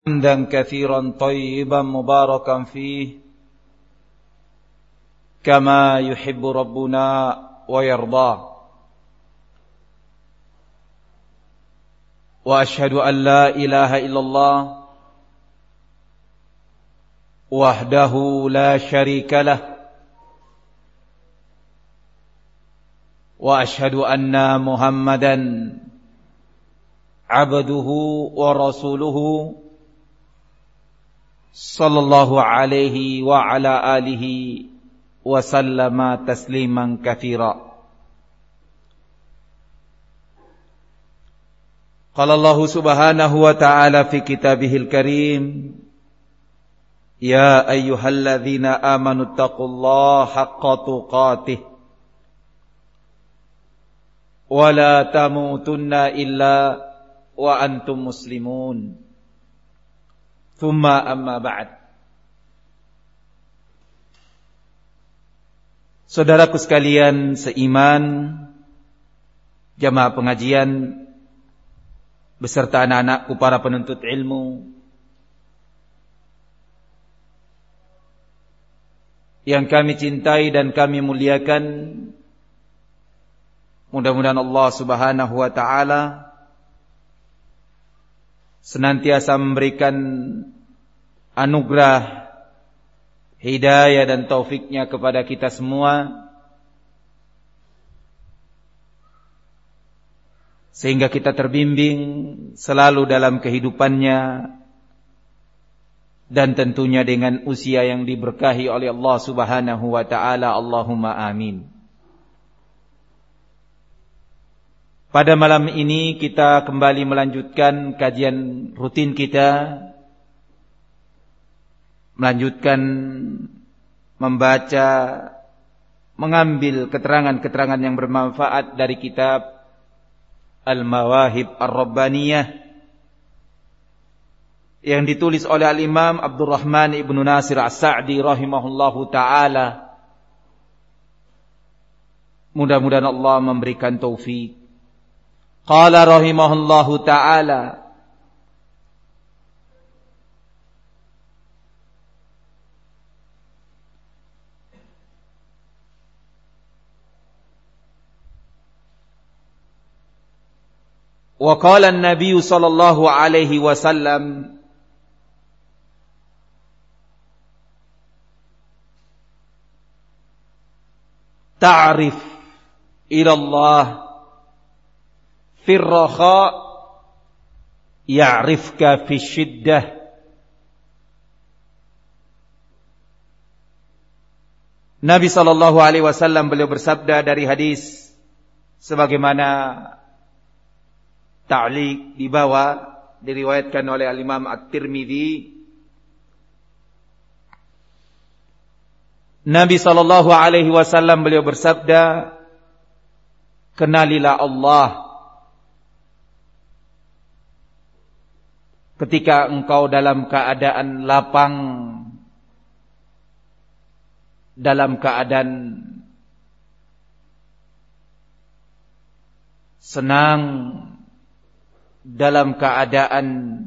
حمدا كثيرا طيبا مباركا فيه كما يحب ربنا ويرضاه وأشهد أن لا إله إلا الله وحده لا شريك له وأشهد أن محمدا عبده ورسوله صلى الله عليه وعلى آله وسلم تسليما كثيرا قال الله سبحانه وتعالى في كتابه الكريم يا أيها الذين آمنوا اتقوا الله حق تقاته ولا تموتن إلا وأنتم مسلمون Thumma amma ba'd. Saudaraku sekalian seiman, jamaah pengajian beserta anak-anakku para penuntut ilmu yang kami cintai dan kami muliakan, mudah-mudahan Allah Subhanahu wa taala senantiasa memberikan anugerah hidayah dan taufiknya kepada kita semua, sehingga kita terbimbing selalu dalam kehidupannya dan tentunya dengan usia yang diberkahi oleh Allah Subhanahu wa taala. Allahumma amin. Pada malam ini kita kembali melanjutkan kajian rutin kita, melanjutkan membaca, mengambil keterangan-keterangan yang bermanfaat dari kitab Al-Mawahib Ar-Rabbaniyah yang ditulis oleh Al-Imam Abdurrahman Ibnu Nasir As-Sa'di rahimahullahu ta'ala. Mudah-mudahan Allah memberikan taufik. Qala rahimahullahu ta'ala wa qala an-nabiy sallallahu alaihi wasallam ta'rif ila Allah firraha ya'rifka fi syiddah. Nabi sallallahu alaihi wasallam beliau bersabda dari hadis sebagaimana ta'liq di bawah diriwayatkan oleh Al-Imam At-Tirmidzi. Nabi sallallahu alaihi wasallam beliau bersabda, kenalilah Allah ketika engkau dalam keadaan lapang, dalam keadaan senang, dalam keadaan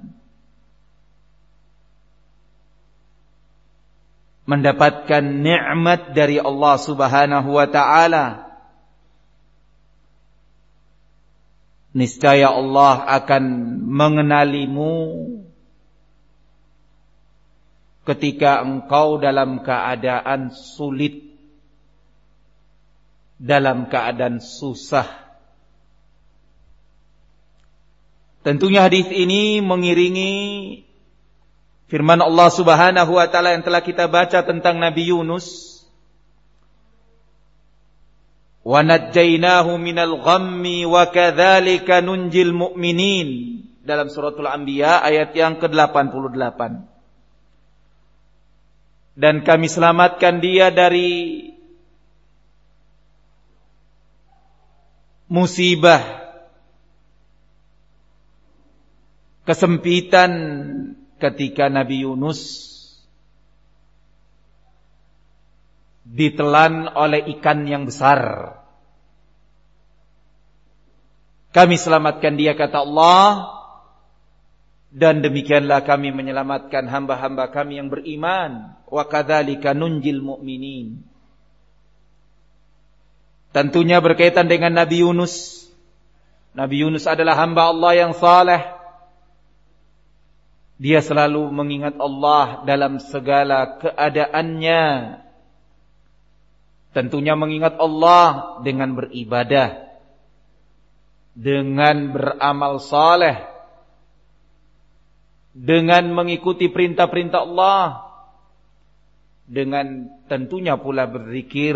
mendapatkan nikmat dari Allah Subhanahu wa taala. Niscaya Allah akan mengenalimu ketika engkau dalam keadaan sulit, dalam keadaan susah. Tentunya hadis ini mengiringi firman Allah Subhanahu wa taala yang telah kita baca tentang Nabi Yunus. Wa najjaynahu minal ghammi wa kadzalika nunjil mu'minin, dalam suratul Anbiya ayat yang ke-88. Dan kami selamatkan dia dari musibah, kesempitan ketika Nabi Yunus ditelan oleh ikan yang besar. Kami selamatkan dia, kata Allah, Dan demikianlah kami menyelamatkan hamba-hamba kami yang beriman. Wa kadzalika nunjil mu'minin. Tentunya berkaitan dengan Nabi Yunus. Nabi Yunus adalah hamba Allah yang saleh. Dia selalu mengingat Allah dalam segala keadaannya. Tentunya mengingat Allah dengan beribadah, dengan beramal saleh, dengan mengikuti perintah-perintah Allah, dengan tentunya pula berzikir.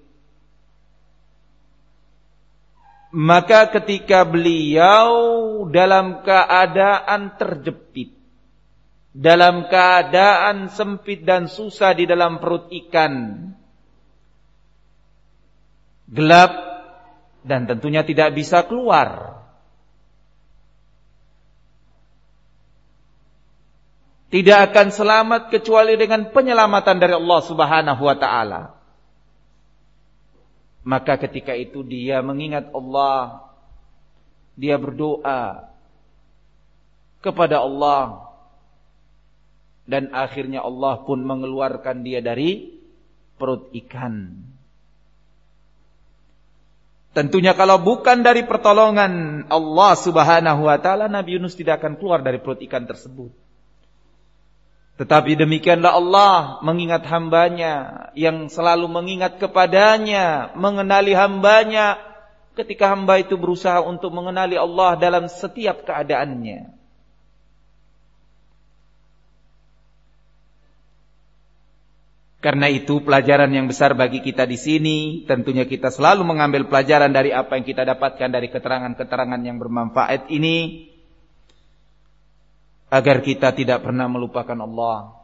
Maka ketika beliau dalam keadaan terjepit, dalam keadaan sempit dan susah di dalam perut ikan, gelap dan tentunya tidak bisa keluar, tidak akan selamat kecuali dengan penyelamatan dari Allah Subhanahu wa ta'ala. Maka ketika itu dia mengingat Allah, dia berdoa kepada Allah, dan akhirnya Allah pun mengeluarkan dia dari perut ikan. Tentunya kalau bukan dari pertolongan Allah Subhanahu wa ta'ala, Nabi Yunus tidak akan keluar dari perut ikan tersebut. Tetapi demikianlah Allah mengingat hambanya, yang selalu mengingat kepadanya, mengenali hambanya, ketika hamba itu berusaha untuk mengenali Allah dalam setiap keadaannya. Karena itu pelajaran yang besar bagi kita di sini, tentunya kita selalu mengambil pelajaran dari apa yang kita dapatkan dari keterangan-keterangan yang bermanfaat ini, agar kita tidak pernah melupakan Allah.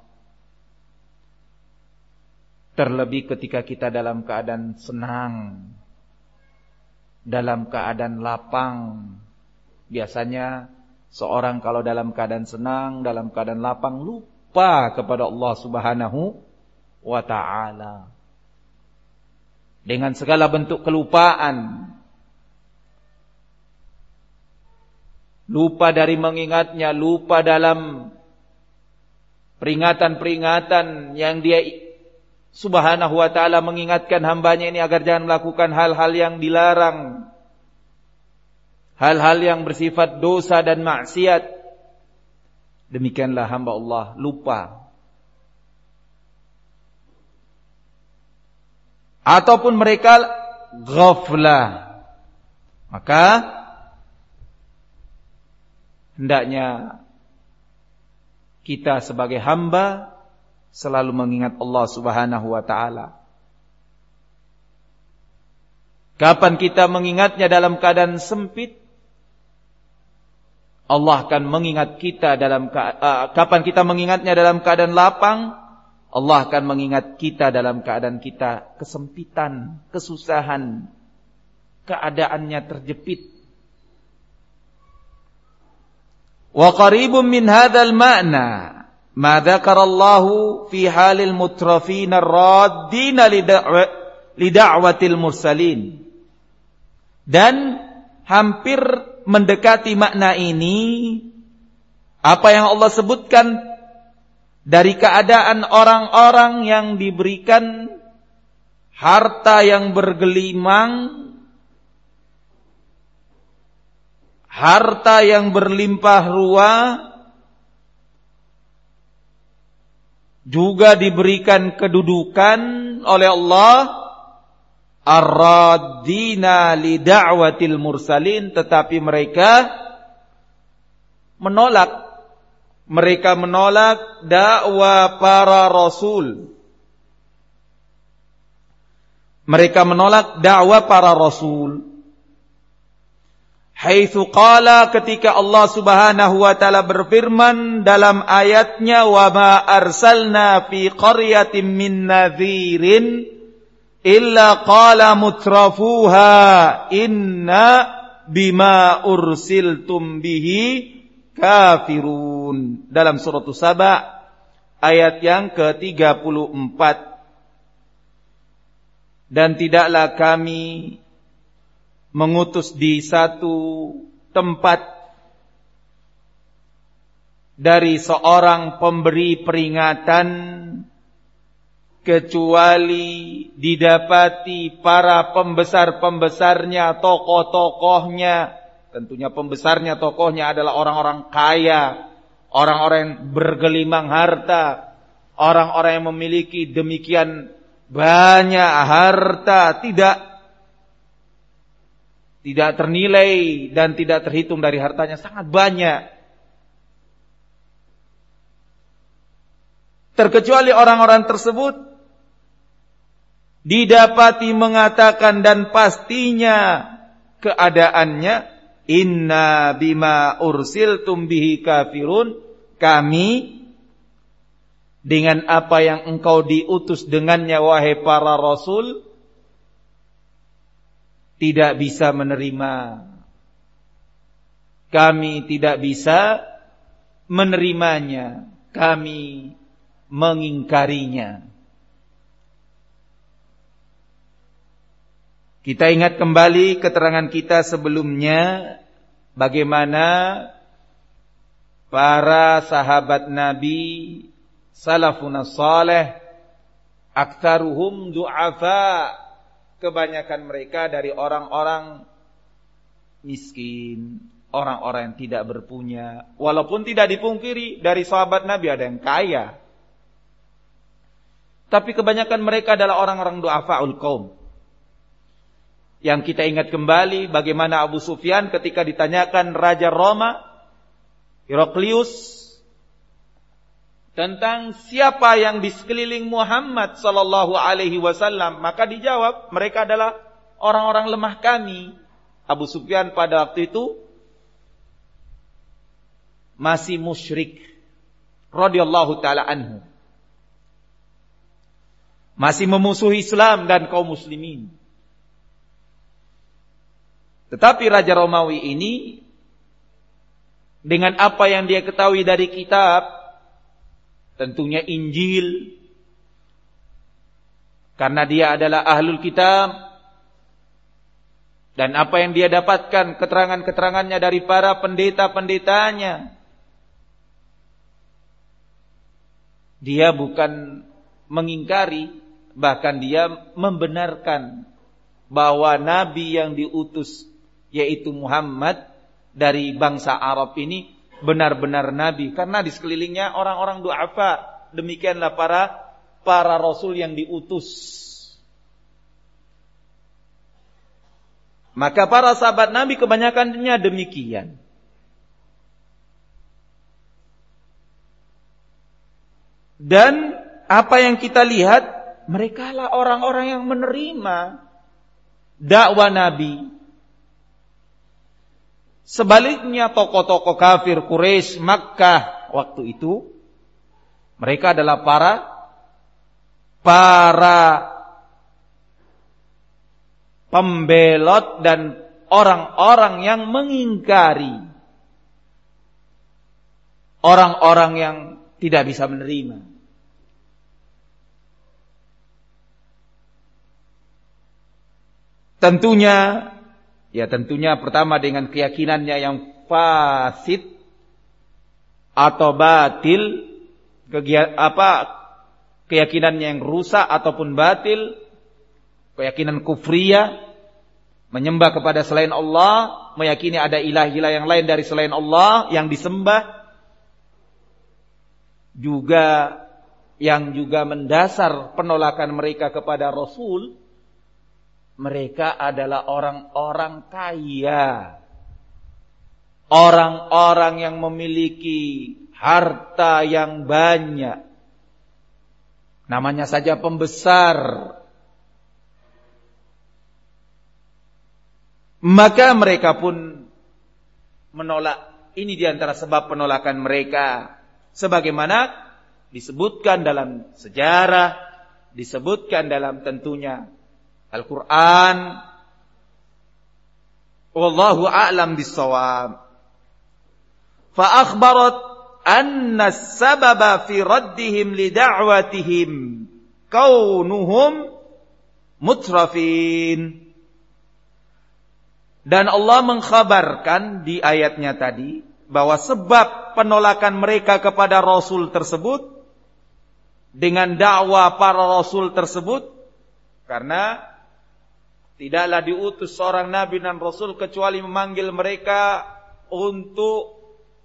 Terlebih ketika kita dalam keadaan senang, dalam keadaan lapang. Biasanya seorang kalau dalam keadaan senang, dalam keadaan lapang, lupa kepada Allah Subhanahu wa ta'ala. Dengan segala bentuk kelupaan, lupa dari mengingatnya, lupa dalam peringatan-peringatan yang dia Subhanahu wa ta'ala mengingatkan hambanya ini agar jangan melakukan hal-hal yang dilarang, hal-hal yang bersifat dosa dan maksiat. Demikianlah hamba Allah lupa. Ataupun mereka ghaflah. Maka hendaknya kita sebagai hamba selalu mengingat Allah Subhanahu wa ta'ala. Kapan kita mengingatnya dalam keadaan sempit, Allah akan mengingat kita kapan kita mengingatnya dalam keadaan lapang, Allah akan mengingat kita dalam keadaan kita kesempitan, kesusahan, keadaannya terjepit. Wa qaribun min hadzal ma'na ma dzakarallahu fi halil mutrafin ar-raddin li da'watil mursalin. Dan hampir mendekati makna ini apa yang Allah sebutkan dari keadaan orang-orang yang diberikan harta yang bergelimang, harta yang berlimpah ruah, juga diberikan kedudukan oleh Allah, ar-raddina li da'watil mursalin, tetapi mereka menolak dakwah para rasul. Mereka menolak dakwah para rasul. Haitsu qala, ketika Allah Subhanahu wa ta'ala berfirman dalam ayatnya, wa ma arsalna fi qaryatin min nadhirin illa qala mutrafuha inna bima ursiltum bihi kafirun. Dalam surah Saba ayat yang ke-34. Dan tidaklah kami mengutus di satu tempat dari seorang pemberi peringatan kecuali didapati para pembesar-pembesarnya, tokoh-tokohnya. Tentunya pembesarnya, tokohnya adalah orang-orang kaya, orang-orang yang bergelimang harta, orang-orang yang memiliki demikian banyak harta, tidak ternilai dan tidak terhitung dari hartanya, sangat banyak. Terkecuali orang-orang tersebut didapati mengatakan dan pastinya keadaannya, inna bima ursiltum bihi kafirun, kami dengan apa yang engkau diutus dengannya wahai para rasul tidak bisa menerima. Kami tidak bisa menerimanya, kami mengingkarinya. Kita ingat kembali keterangan kita sebelumnya, bagaimana para sahabat Nabi salafun salih aktsaruhum du'afa, kebanyakan mereka dari orang-orang miskin, orang-orang yang tidak berpunya. Walaupun tidak dipungkiri dari sahabat Nabi ada yang kaya, tapi kebanyakan mereka adalah orang-orang du'afaul qaum. Yang kita ingat kembali bagaimana Abu Sufyan ketika ditanyakan Raja Roma Heraklius tentang siapa yang di sekeliling Muhammad sallallahu alaihi wasallam, maka dijawab mereka adalah orang-orang lemah kami. Abu Sufyan pada waktu itu masih musyrik radhiyallahu taala anhu, masih memusuhi Islam dan kaum muslimin. Tetapi Raja Romawi ini dengan apa yang dia ketahui dari kitab, tentunya Injil, karena dia adalah ahlul kitab, dan apa yang dia dapatkan keterangan-keterangannya dari para pendeta-pendetanya, dia bukan mengingkari, bahkan dia membenarkan bahwa nabi yang diutus yaitu Muhammad dari bangsa Arab ini benar-benar nabi, karena di sekelilingnya orang-orang du'afa. Demikianlah para rasul yang diutus. Maka para sahabat Nabi kebanyakannya demikian. Dan apa yang kita lihat, mereka lah orang-orang yang menerima dakwah Nabi. Sebaliknya tokoh-tokoh kafir Quraisy Makkah waktu itu, mereka adalah para pembelot dan orang-orang yang mengingkari, orang-orang yang tidak bisa menerima. Tentunya pertama dengan keyakinannya yang fasid atau batil, keyakinannya yang rusak ataupun batil, keyakinan kufriyah, menyembah kepada selain Allah, meyakini ada ilah-ilah yang lain dari selain Allah yang disembah, yang juga mendasar penolakan mereka kepada Rasul. Mereka adalah orang-orang kaya, orang-orang yang memiliki harta yang banyak, namanya saja pembesar. Maka mereka pun menolak. Ini diantara sebab penolakan mereka, sebagaimana disebutkan dalam sejarah, disebutkan dalam tentunya Al-Quran. Wallahu a'lam bis-shawab. Fa akhbarat anna as-sababa fi raddihim li da'watihim kaunuhum mutrafin. Dan Allah mengkhabarkan di ayatnya tadi bahwa sebab penolakan mereka kepada Rasul tersebut dengan dakwah para Rasul tersebut, karena tidaklah diutus seorang Nabi dan Rasul kecuali memanggil mereka untuk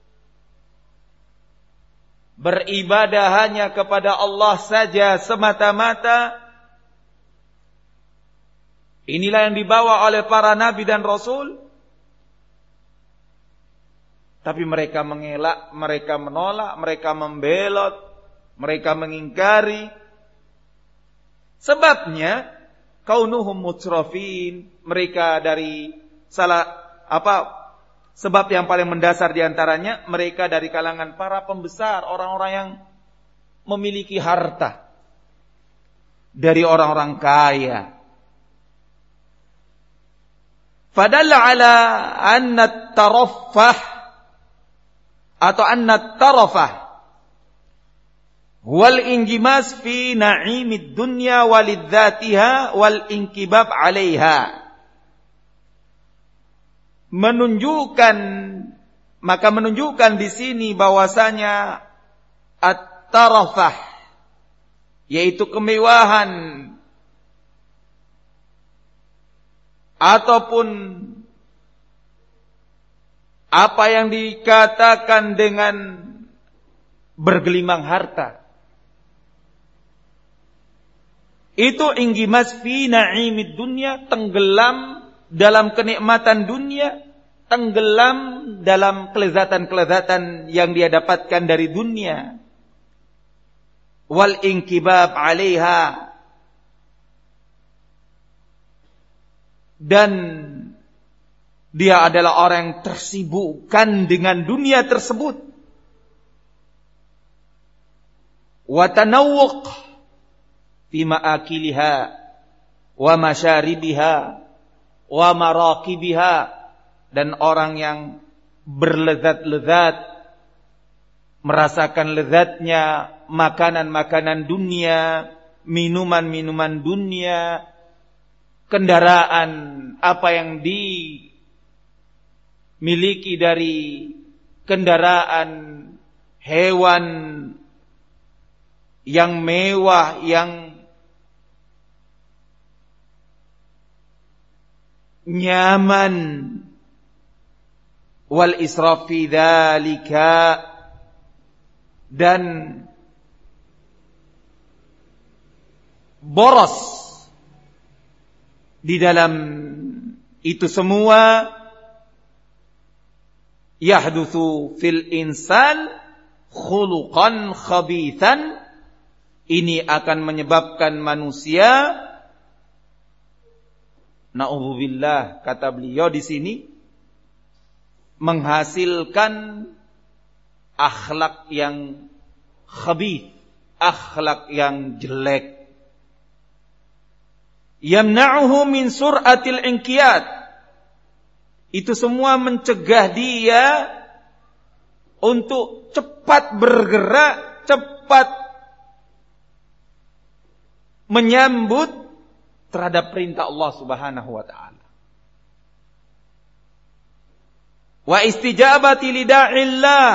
beribadah hanya kepada Allah saja semata-mata. Inilah yang dibawa oleh para Nabi dan Rasul. Tapi mereka mengelak, mereka menolak, mereka membelot, mereka mengingkari. Sebabnya kaunuhum mutrafin, mereka dari sebab yang paling mendasar diantaranya mereka dari kalangan para pembesar, orang-orang yang memiliki harta, dari orang-orang kaya. Fadalla ala anna at-taraffah atau anna at-tarafah wal injimas fi na'imid dunya walidzatiha wal inkibab 'alaiha. Menunjukkan di sini bahwasanya at-tarafah yaitu kemewahan ataupun apa yang dikatakan dengan bergelimang harta, itu inggimas fi na'imid dunya, tenggelam dalam kenikmatan dunia, tenggelam dalam kelezatan-kelezatan yang dia dapatkan dari dunia. Wal inkibab 'alaiha, dan dia adalah orang yang tersibukkan dengan dunia tersebut. Wa tanawwuq fi ma'akiliha wa masyaribiha wa maraqibiha, dan orang yang berlezat-lezat, merasakan lezatnya makanan-makanan dunia, minuman-minuman dunia, kendaraan apa yang dimiliki dari kendaraan hewan yang mewah, yang nyaman. Wal israf fi dzalika, dan boros di dalam itu semua. Yahdutsu fil insan khuluqan khabithan, ini akan menyebabkan manusia, na'udzubillah, kata beliau di sini, menghasilkan akhlak yang khabith, akhlak yang jelek. Yamna'uhu min sur'atil inqiyad, itu semua mencegah dia untuk cepat bergerak, cepat menyambut terhadap perintah Allah Subhanahu wa ta'ala. Wa istijabati lida'illah,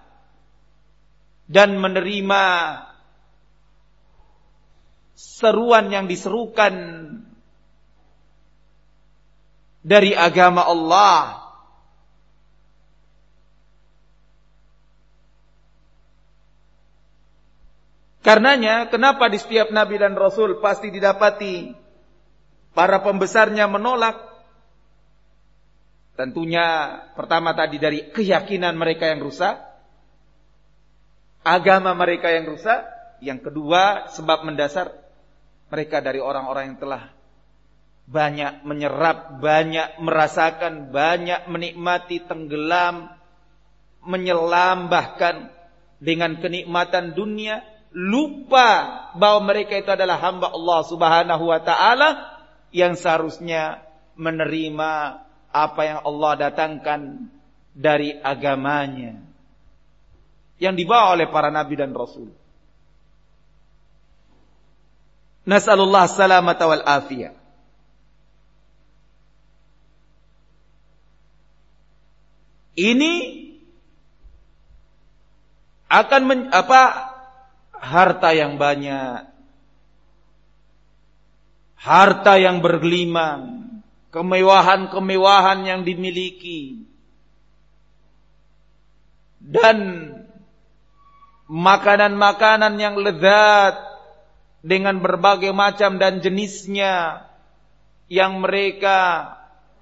dan menerima seruan yang diserukan dari agama Allah. Karenanya, kenapa di setiap Nabi dan Rasul pasti didapati para pembesarnya menolak? Tentunya pertama tadi dari keyakinan mereka yang rusak, agama mereka yang rusak. Yang kedua, sebab mendasar, mereka dari orang-orang yang telah banyak menyerap, banyak merasakan, banyak menikmati, tenggelam, menyelam bahkan dengan kenikmatan dunia, lupa bahwa mereka itu adalah hamba Allah Subhanahu wa ta'ala yang seharusnya menerima apa yang Allah datangkan dari agamanya yang dibawa oleh para nabi dan rasul. Nas'alullah salamata wal afiyah. Ini harta yang banyak, harta yang bergelimang, kemewahan-kemewahan yang dimiliki, dan makanan-makanan yang lezat dengan berbagai macam dan jenisnya yang mereka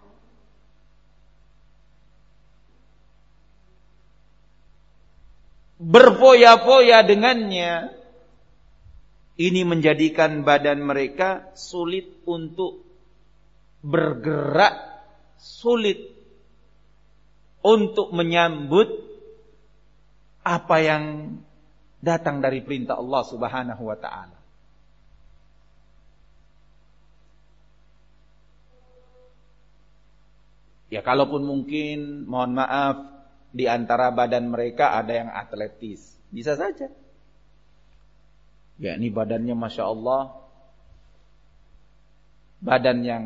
berfoya-foya dengannya, ini menjadikan badan mereka sulit untuk bergerak, sulit untuk menyambut apa yang datang dari perintah Allah Subhanahu wa ta'ala. Ya kalaupun mungkin, mohon maaf, di antara badan mereka ada yang atletis, bisa saja. Ya ini badannya Masya Allah, badan yang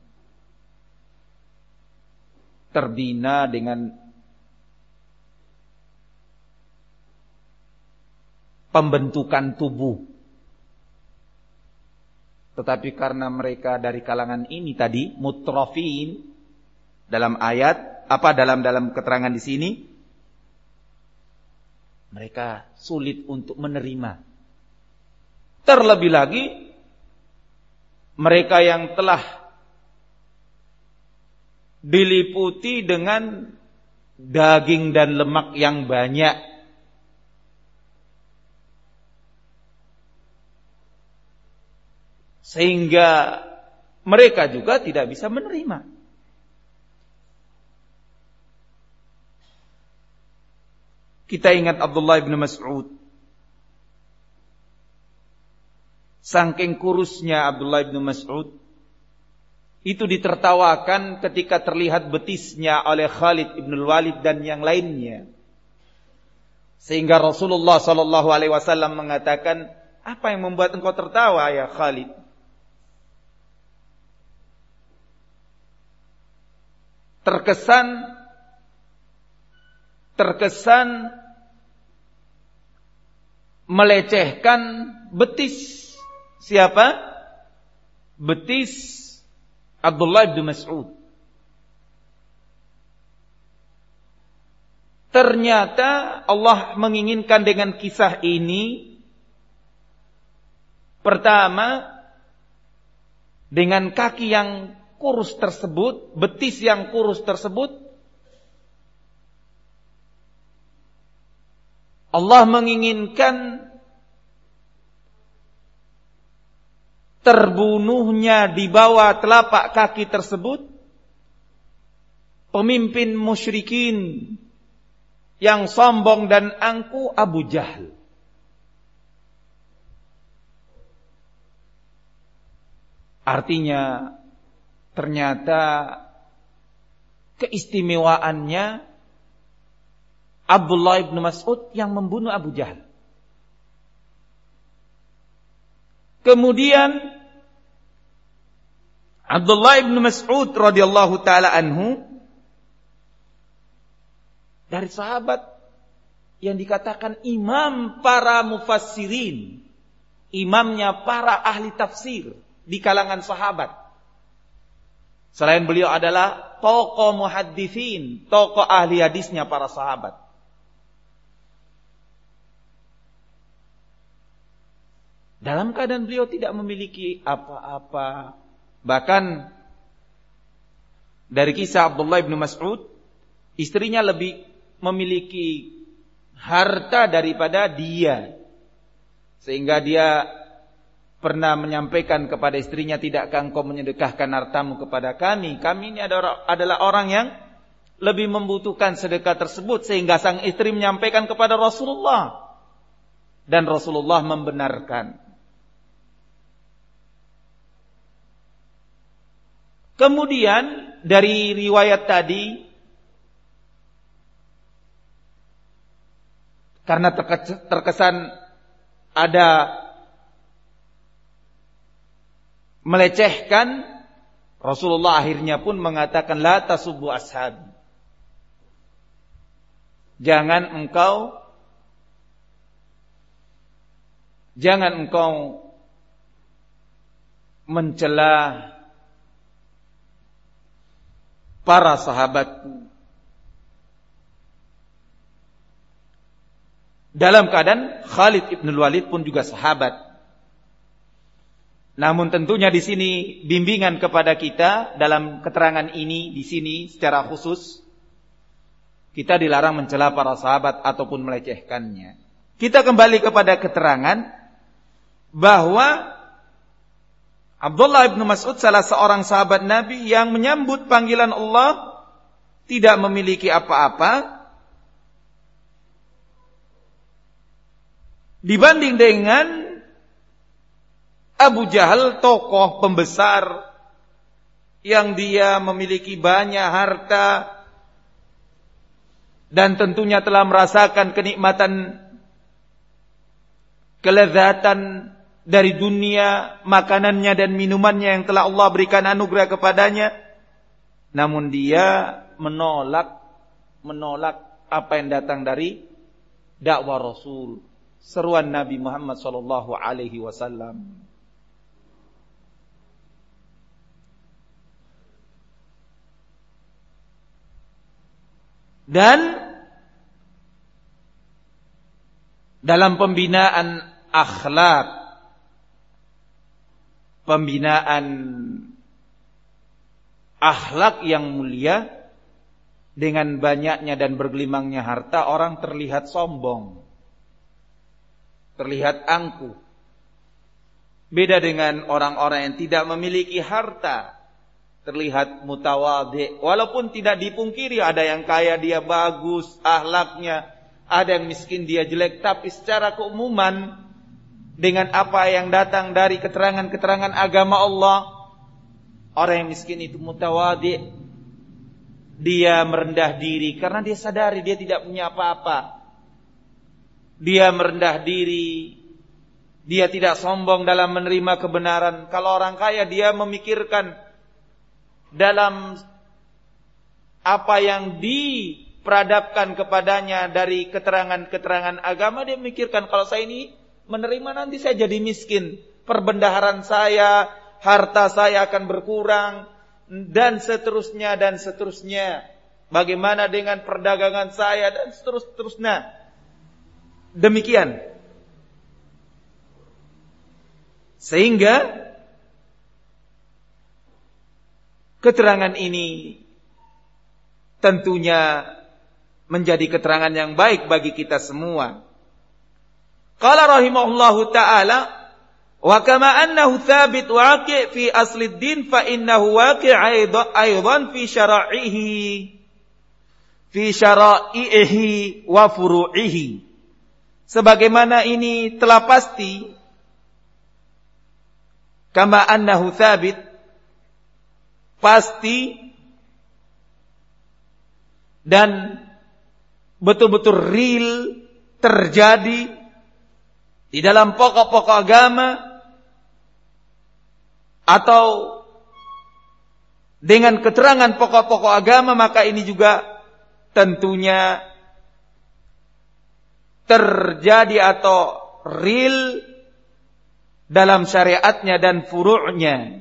terbina dengan pembentukan tubuh. Tetapi karena mereka dari kalangan ini tadi, mutrafin, dalam ayat, dalam keterangan di sini, mereka sulit untuk menerima. Terlebih lagi, mereka yang telah diliputi dengan daging dan lemak yang banyak, sehingga mereka juga tidak bisa menerima. Kita ingat Abdullah bin Mas'ud. Saking kurusnya Abdullah bin Mas'ud, itu ditertawakan ketika terlihat betisnya oleh Khalid bin Walid dan yang lainnya. Sehingga Rasulullah SAW mengatakan, apa yang membuat engkau tertawa ya Khalid? Terkesan melecehkan betis. Siapa? Betis Abdullah bin Mas'ud. Ternyata Allah menginginkan dengan kisah ini, pertama, dengan kaki yang kurus tersebut, betis yang kurus tersebut, Allah menginginkan terbunuhnya di bawah telapak kaki tersebut pemimpin musyrikin yang sombong dan angkuh, Abu Jahal. Artinya ternyata keistimewaannya Abdullah bin Mas'ud yang membunuh Abu Jahal. Kemudian Abdullah bin Mas'ud radhiyallahu taala anhu dari sahabat yang dikatakan imam para mufassirin, imamnya para ahli tafsir di kalangan sahabat. Selain beliau adalah tokoh muhadditsin, tokoh ahli hadisnya para sahabat. Dalam keadaan beliau tidak memiliki apa-apa. Bahkan dari kisah Abdullah bin Mas'ud, istrinya lebih memiliki harta daripada dia. Sehingga dia pernah menyampaikan kepada istrinya, tidakkah engkau menyedekahkan hartamu kepada kami? Kami ini adalah orang yang lebih membutuhkan sedekah tersebut. Sehingga sang istri menyampaikan kepada Rasulullah. Dan Rasulullah membenarkan. Kemudian dari riwayat tadi, karena terkesan ada melecehkan, Rasulullah akhirnya pun mengatakan, la tasubbu ashabi. Jangan engkau Jangan engkau mencela para sahabatku dalam keadaan Khalid ibn Walid pun juga sahabat. Namun tentunya di sini bimbingan kepada kita dalam keterangan ini di sini secara khusus kita dilarang mencela para sahabat ataupun melecehkannya. Kita kembali kepada keterangan bahwa Abdullah bin Mas'ud salah seorang sahabat Nabi yang menyambut panggilan Allah tidak memiliki apa-apa dibanding dengan Abu Jahal, tokoh pembesar yang dia memiliki banyak harta dan tentunya telah merasakan kenikmatan, kelezatan dari dunia, makanannya dan minumannya yang telah Allah berikan anugerah kepadanya. Namun dia menolak apa yang datang dari dakwah Rasul, seruan Nabi Muhammad sallallahu alaihi wasallam. Dan dalam pembinaan akhlak, pembinaan akhlak yang mulia, dengan banyaknya dan bergelimangnya harta orang terlihat sombong, terlihat angkuh. Beda dengan orang-orang yang tidak memiliki harta, terlihat mutawadhi. Walaupun tidak dipungkiri ada yang kaya dia bagus akhlaknya, ada yang miskin dia jelek, tapi secara keumuman dengan apa yang datang dari keterangan-keterangan agama Allah, orang yang miskin itu mutawadhi. Dia merendah diri karena dia sadari dia tidak punya apa-apa. Dia merendah diri, dia tidak sombong dalam menerima kebenaran. Kalau orang kaya dia memikirkan dalam apa yang diperadabkan kepadanya dari keterangan-keterangan agama, dia memikirkan kalau saya ini menerima nanti saya jadi miskin, perbendaharaan saya, harta saya akan berkurang, dan seterusnya dan seterusnya. Bagaimana dengan perdagangan saya dan seterusnya. Demikian. Sehingga keterangan ini tentunya menjadi keterangan yang baik bagi kita semua. Qala rahimahullahu ta'ala, wa kama annahu thabit waqi' fi asli ad-din fa innahu waqi' aidan fi syara'ihi wa furu'ihi. Sebagaimana ini telah pasti, kama annahu thabit, pasti dan betul-betul real terjadi di dalam pokok-pokok agama atau dengan keterangan pokok-pokok agama, maka ini juga tentunya terjadi atau real dalam syariatnya dan furu'nya.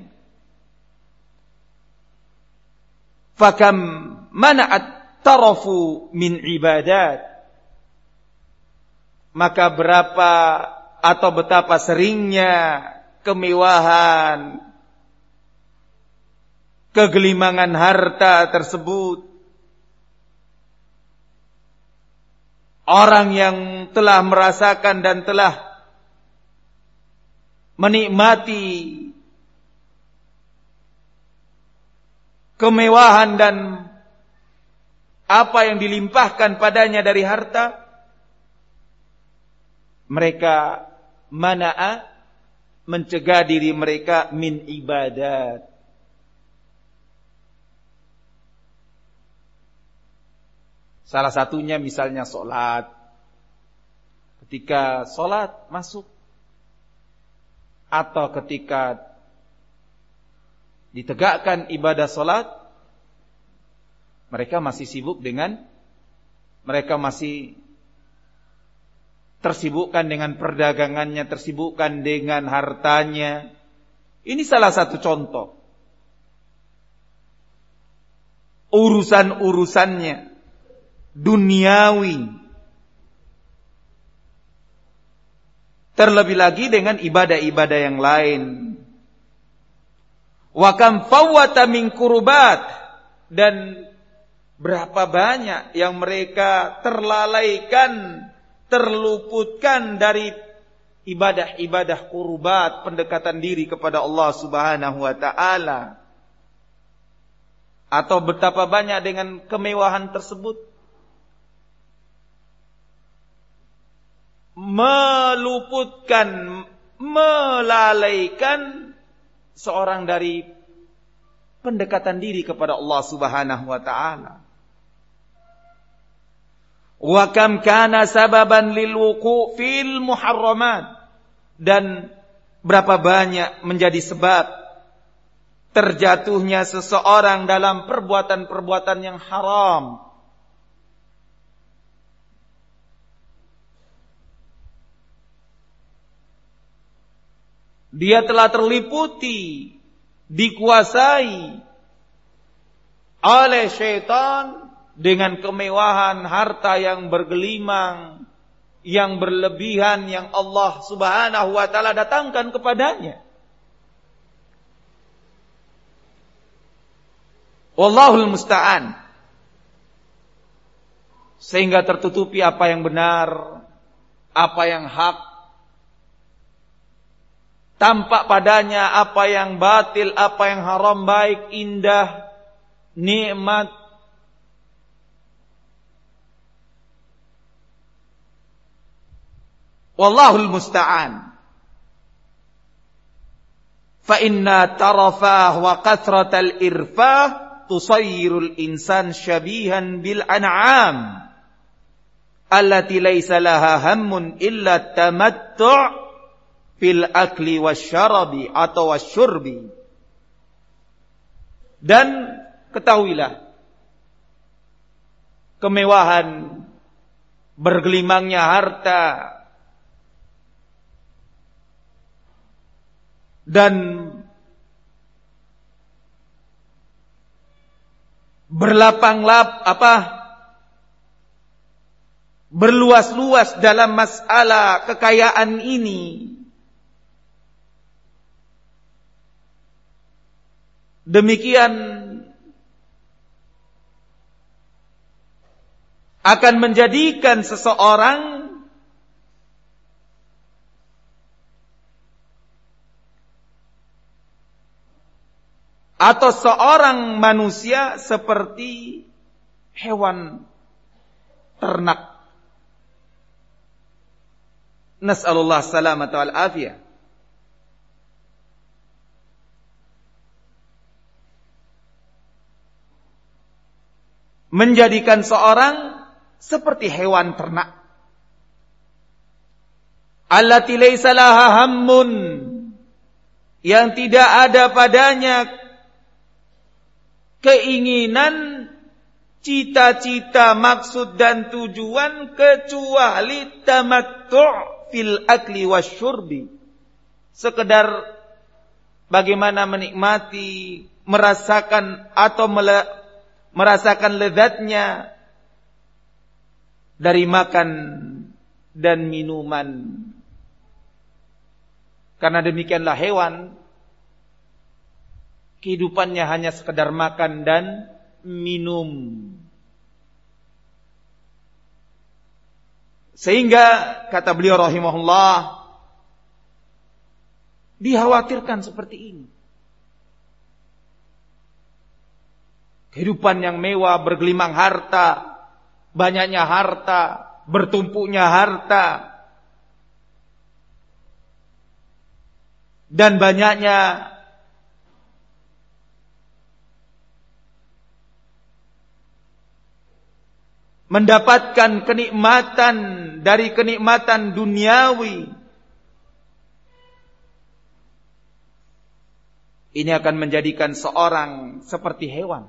Fakam mana'at tarafu min ibadat, maka berapa atau betapa seringnya kemewahan, kegelimangan harta tersebut, orang yang telah merasakan dan telah menikmati kemewahan dan apa yang dilimpahkan padanya dari harta, mereka mana'a, mencegah diri mereka min ibadat. Salah satunya misalnya sholat. Ketika sholat masuk, atau ketika ditegakkan ibadah sholat, mereka masih sibuk dengan, mereka masih tersibukkan dengan perdagangannya, tersibukkan dengan hartanya. Ini salah satu contoh. Urusan-urusannya duniawi. Terlebih lagi dengan ibadah-ibadah yang lain. Wa kam fawwata min kurbat, dan berapa banyak yang mereka terlalaikan, terluputkan dari ibadah-ibadah kurbat, pendekatan diri kepada Allah Subhanahu wa taala. Atau betapa banyak dengan kemewahan tersebut meluputkan, melalaikan seorang dari pendekatan diri kepada Allah Subhanahu wa taala. Wa kam kana sababan lil wuqu' fil muharramat, dan berapa banyak menjadi sebab terjatuhnya seseorang dalam perbuatan-perbuatan yang haram. Dia telah terliputi, dikuasai oleh syaitan dengan kemewahan harta yang bergelimang, yang berlebihan, yang Allah Subhanahu wa taala datangkan kepadanya. Wallahul musta'an. Sehingga tertutupi apa yang benar, apa yang hak. Tampak padanya apa yang batil, apa yang haram, baik, indah, nikmat. Wallahul musta'an. Fa inna tarafah wa kathratal irfah tusayyirul insan syabihan bil an'am allati laysa laha hammun illa tamattu' fil akli wasyarabi atau wasyurbi. Dan ketahuilah, kemewahan, bergelimangnya harta, dan berluas-luas dalam masalah kekayaan ini, demikian akan menjadikan seseorang atau seorang manusia seperti hewan ternak. Nas'alullah salamata wal afiyah. Menjadikan seorang seperti hewan ternak. Allati laysa laha hammun, yang tidak ada padanya keinginan, cita-cita, maksud dan tujuan kecuali tamattu' fil akli wasyurbi, sekedar bagaimana menikmati, merasakan atau merasakan lezatnya dari makan dan minuman. Karena demikianlah hewan, kehidupannya hanya sekedar makan dan minum. Sehingga kata beliau rahimahullah, dikhawatirkan seperti ini. Kehidupan yang mewah, bergelimang harta, banyaknya harta, bertumpuknya harta, dan banyaknya mendapatkan kenikmatan dari kenikmatan duniawi. Ini akan menjadikan seorang seperti hewan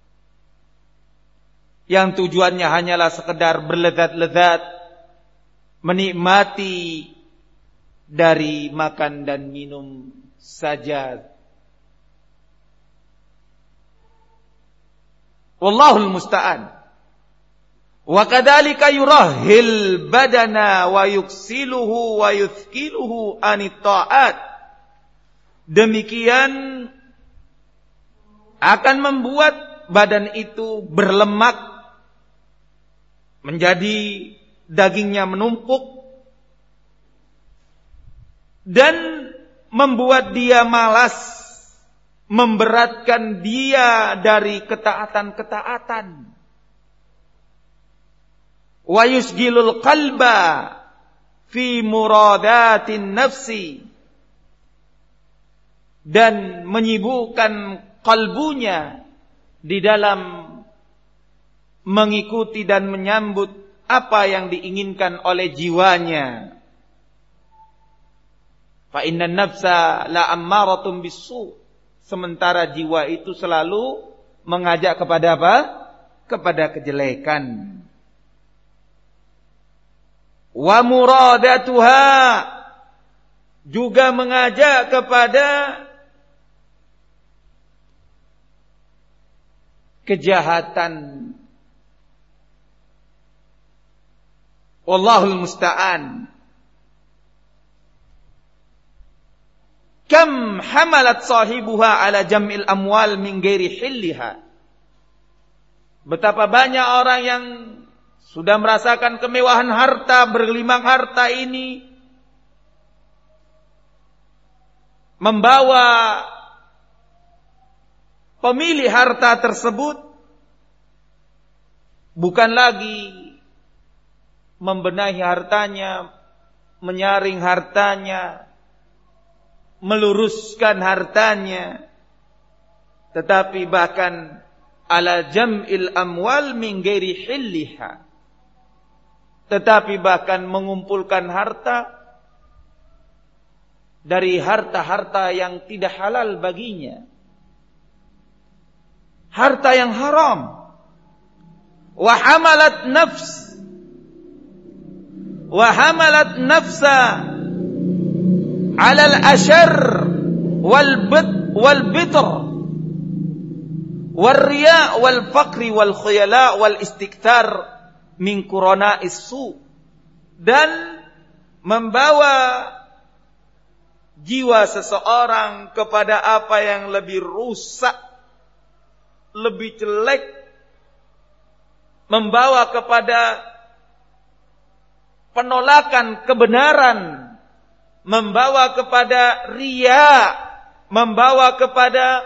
yang tujuannya hanyalah sekedar berlezat-lezat, menikmati dari makan dan minum saja. Wallahul musta'an. Wa kadzalika yurahhil badana wa yuksiluhu wa yuthqiluhu anit ta'at. Demikian akan membuat badan itu berlemak, menjadi dagingnya menumpuk, dan membuat dia malas, memberatkan dia dari ketaatan-ketaatan. Wa yusgilul qalba fi muradatin nafsi, dan menyibukkan kalbunya di dalam mengikuti dan menyambut apa yang diinginkan oleh jiwanya. Fa innan nafsa la ammaratun bisu. Sementara jiwa itu selalu mengajak kepada apa? Kepada kejelekan. Wa muradatuha, juga mengajak kepada kejahatan. Wallahul musta'an. Kam hamalat sahibuha ala jam'il amwal min ghairi hilliha. Betapa banyak orang yang sudah merasakan kemewahan harta, bergelimang harta ini, membawa pemilik harta tersebut bukan lagi membenahi hartanya, menyaring hartanya, meluruskan hartanya, tetapi bahkan ala jam'il amwal min ghairi hilliha, tetapi bahkan mengumpulkan harta dari harta-harta yang tidak halal baginya, harta yang haram. Wa hamalat nafsa alal ashar wal bitr wal riya wal faqri wal khuyala wal istikthar min qurana'is su, dan membawa jiwa seseorang kepada apa yang lebih rusak, lebih jelek, membawa kepada penolakan kebenaran, membawa kepada riya, membawa kepada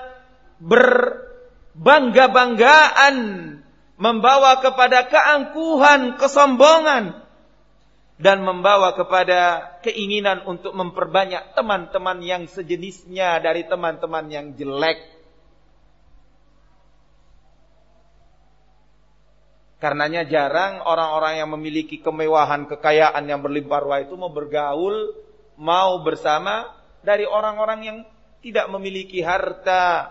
berbangga-banggaan, membawa kepada keangkuhan, kesombongan, dan membawa kepada keinginan untuk memperbanyak teman-teman yang sejenisnya dari teman-teman yang jelek. Karenanya jarang orang-orang yang memiliki kemewahan, kekayaan yang berlimpah ruah itu mau bergaul, mau bersama dari orang-orang yang tidak memiliki harta.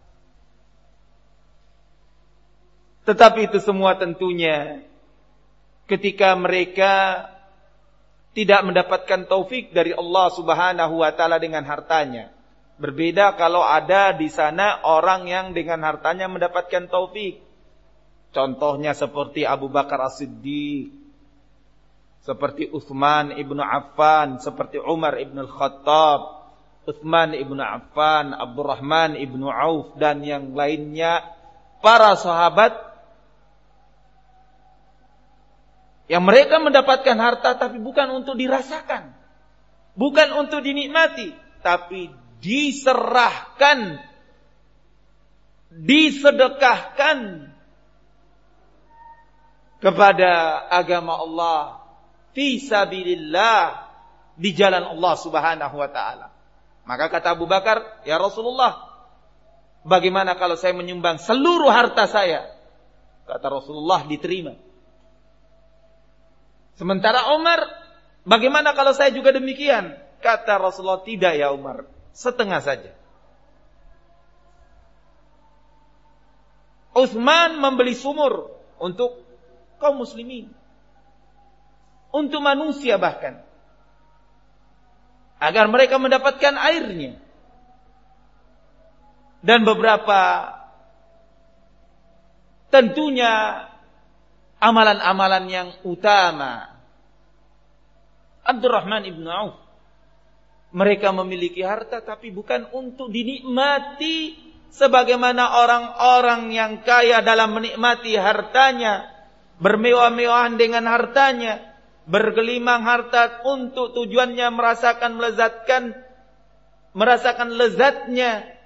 Tetapi itu semua tentunya ketika mereka tidak mendapatkan taufik dari Allah Subhanahu wa taala dengan hartanya. Berbeda kalau ada di sana orang yang dengan hartanya mendapatkan taufik. Contohnya seperti Abu Bakar As-Siddiq, seperti Utsman ibnu Affan, seperti Umar ibnu Al-Khattab, Utsman ibnu Affan, Abdurrahman ibnu Auf, dan yang lainnya, para sahabat yang mereka mendapatkan harta tapi bukan untuk dirasakan, bukan untuk dinikmati, tapi diserahkan, disedekahkan kepada agama Allah, fi sabilillah, di jalan Allah Subhanahu wa taala. Maka kata Abu Bakar, "Ya Rasulullah, bagaimana kalau saya menyumbang seluruh harta saya?" Kata Rasulullah, "Diterima." Sementara Umar, "Bagaimana kalau saya juga demikian?" Kata Rasulullah, "Tidak ya Umar, setengah saja." Utsman membeli sumur untuk kaum muslimin. untuk manusia bahkan, agar mereka mendapatkan airnya. Dan beberapa tentunya amalan-amalan yang utama. Abdurrahman ibn Auf, mereka memiliki harta tapi bukan untuk dinikmati sebagaimana orang-orang yang kaya dalam menikmati hartanya, bermewah-mewahan dengan hartanya, bergelimang harta untuk tujuannya merasakan lezatnya,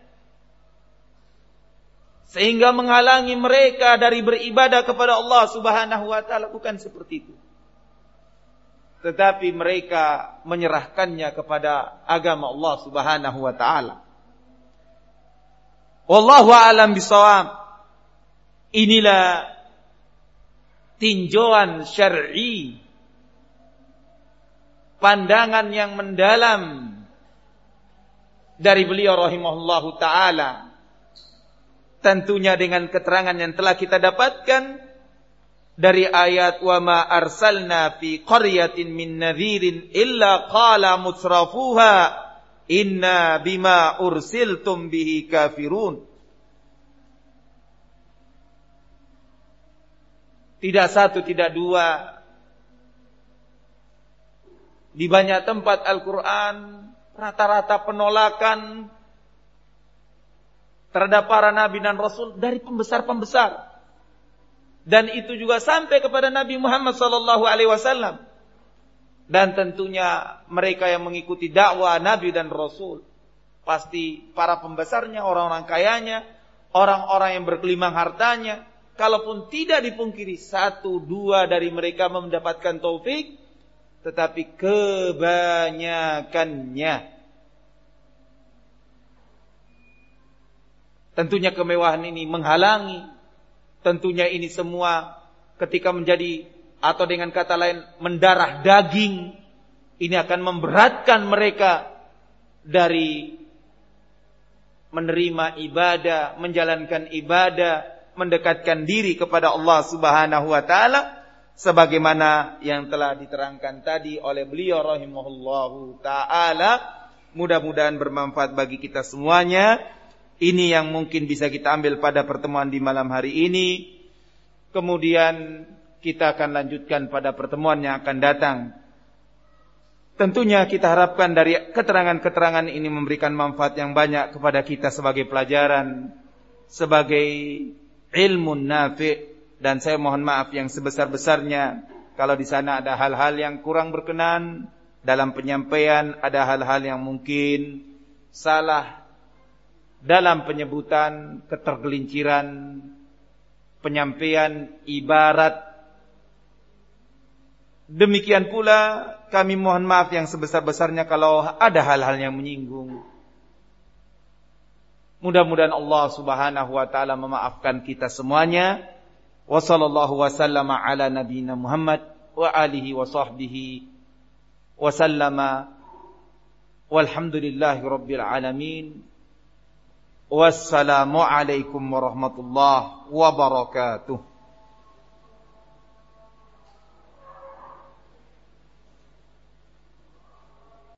sehingga menghalangi mereka dari beribadah kepada Allah Subhanahu wa taala. Bukan seperti itu. Tetapi mereka menyerahkannya kepada agama Allah Subhanahu wa taala. Wallahu a'lam bishawab. Inilah tinjauan syar'i, pandangan yang mendalam dari beliau rahimahullahu taala. Tentunya dengan keterangan yang telah kita dapatkan dari ayat wa ma arsalna fi qaryatin min nadhirin illa qala mutrafuha inna bima ursiltum bihi kafirun. Tidak satu, tidak dua, di banyak tempat Al-Quran rata-rata penolakan terhadap para nabi dan rasul dari pembesar-pembesar. Dan itu juga sampai kepada Nabi Muhammad SAW. Dan tentunya mereka yang mengikuti dakwah nabi dan rasul, pasti para pembesarnya, orang-orang kayanya, orang-orang yang bergelimang hartanya. Kalaupun tidak dipungkiri satu dua dari mereka mendapatkan taufik, tetapi kebanyakannya tentunya kemewahan ini menghalangi. Tentunya ini semua ketika menjadi, atau dengan kata lain, mendarah daging, ini akan memberatkan mereka dari menerima ibadah, menjalankan ibadah, mendekatkan diri kepada Allah Subhanahu wa taala, sebagaimana yang telah diterangkan tadi oleh beliau rahimahullahu taala. Mudah-mudahan bermanfaat bagi kita semuanya. Ini yang mungkin bisa kita ambil pada pertemuan di malam hari ini. Kemudian kita akan lanjutkan pada pertemuan yang akan datang. Tentunya kita harapkan dari keterangan-keterangan ini memberikan manfaat yang banyak kepada kita sebagai pelajaran, sebagai ilmu nafi'. Dan saya mohon maaf yang sebesar-besarnya kalau di sana ada hal-hal yang kurang berkenan dalam penyampaian, ada hal-hal yang mungkin salah dalam penyebutan, ketergelinciran penyampaian ibarat. Demikian pula kami mohon maaf yang sebesar-besarnya kalau ada hal-hal yang menyinggung. Mudah-mudahan Allah Subhanahu wa taala memaafkan kita semuanya. Wa sallallahu wa sallama ala nabiyyina Muhammad wa alihi wa sahbihi wa sallama. Walhamdulillahi rabbil alamin. Wassalamu alaikum warahmatullahi wabarakatuh.